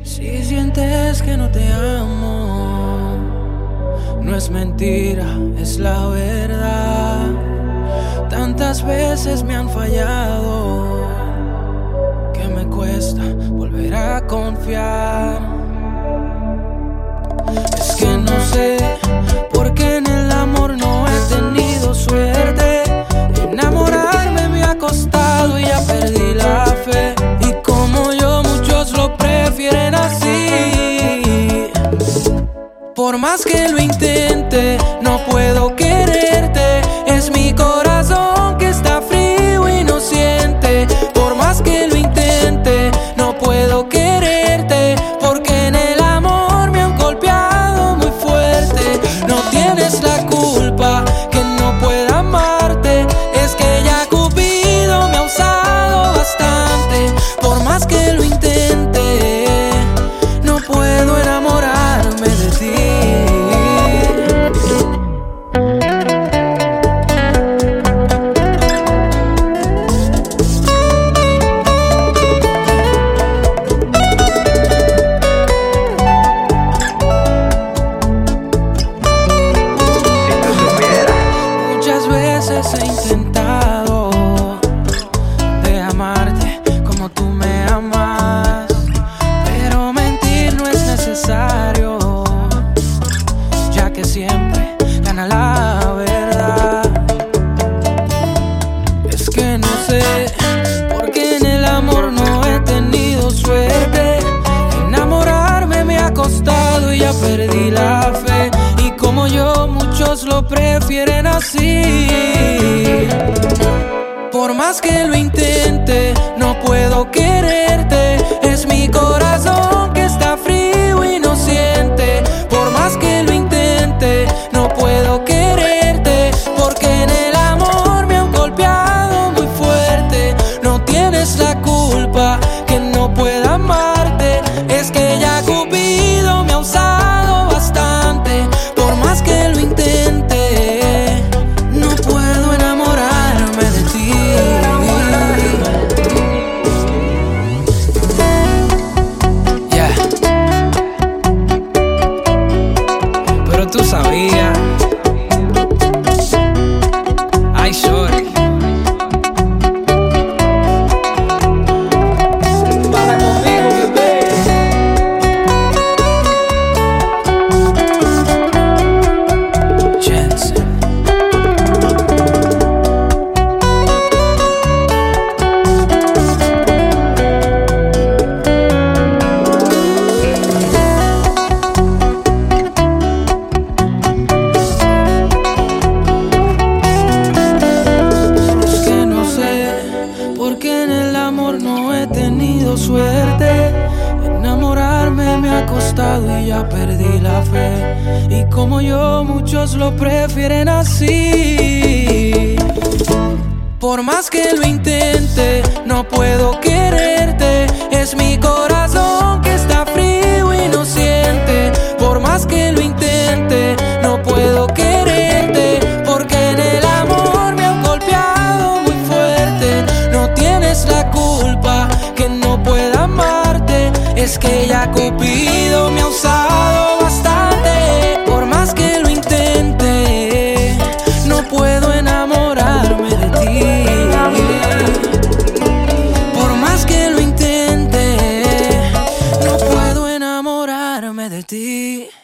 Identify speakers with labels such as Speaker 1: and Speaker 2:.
Speaker 1: Si sientes que no te amo, no es mentira, es la verdad. Tantas veces me han fallado que me cuesta volver a confiar. Es que no sé por qué en el amor no he tenido suerte. Enamorarme me ha costado y ya perdí la fe. Y como yo, muchos lo prefieren así. Por más que lo intente, no puedo quererte. Es mi corazón que está frío y no siente. Por más que lo intente, no puedo quererte, porque en el amor me han golpeado muy fuerte. No tienes la culpa que no pueda amarte. Es que ya Cupido me ha usado bastante. Por más que lo intente, no puedo enamorarme de ti. He intentado de amarte como tú me amas, pero mentir no es necesario, ya que siempre gana la verdad. Es que no sé por qué en el amor no he tenido suerte. Enamorarme me ha costado y ya perdí la fe. Y como yo, muchos lo prefieren así. Por más que lo intente, no puedo quererte. Es mi corazón que está frío y no siente. Por más que lo intente, no puedo quererte, porque en el amor me han golpeado muy fuerte. No tienes la culpa que no pueda amarte. Es que ya Cupido me ha usado bastante. Por más que lo intente, no puedo enamorarme de ti. Yeah. Pero tú sabías. Ay, shorty. Para conmigo, bebé. Jensen. Es que no sé por qué en el amor no he tenido suerte. Enamorarme me ha costado y ya perdí la fe. Y como yo, muchos lo prefieren así. Por más que lo intente, no puedo quererte. Es mi corazón que está frío y no siente. Por más que lo intente, no puedo quererte, porque en el amor me han golpeado muy fuerte. No tienes la culpa que no pueda amarte. Es que ya Cupido me ha usado bastante. Por más que lo intente, no puedo enamorarme de ti. Por más que lo intente, no puedo enamorarme de ti.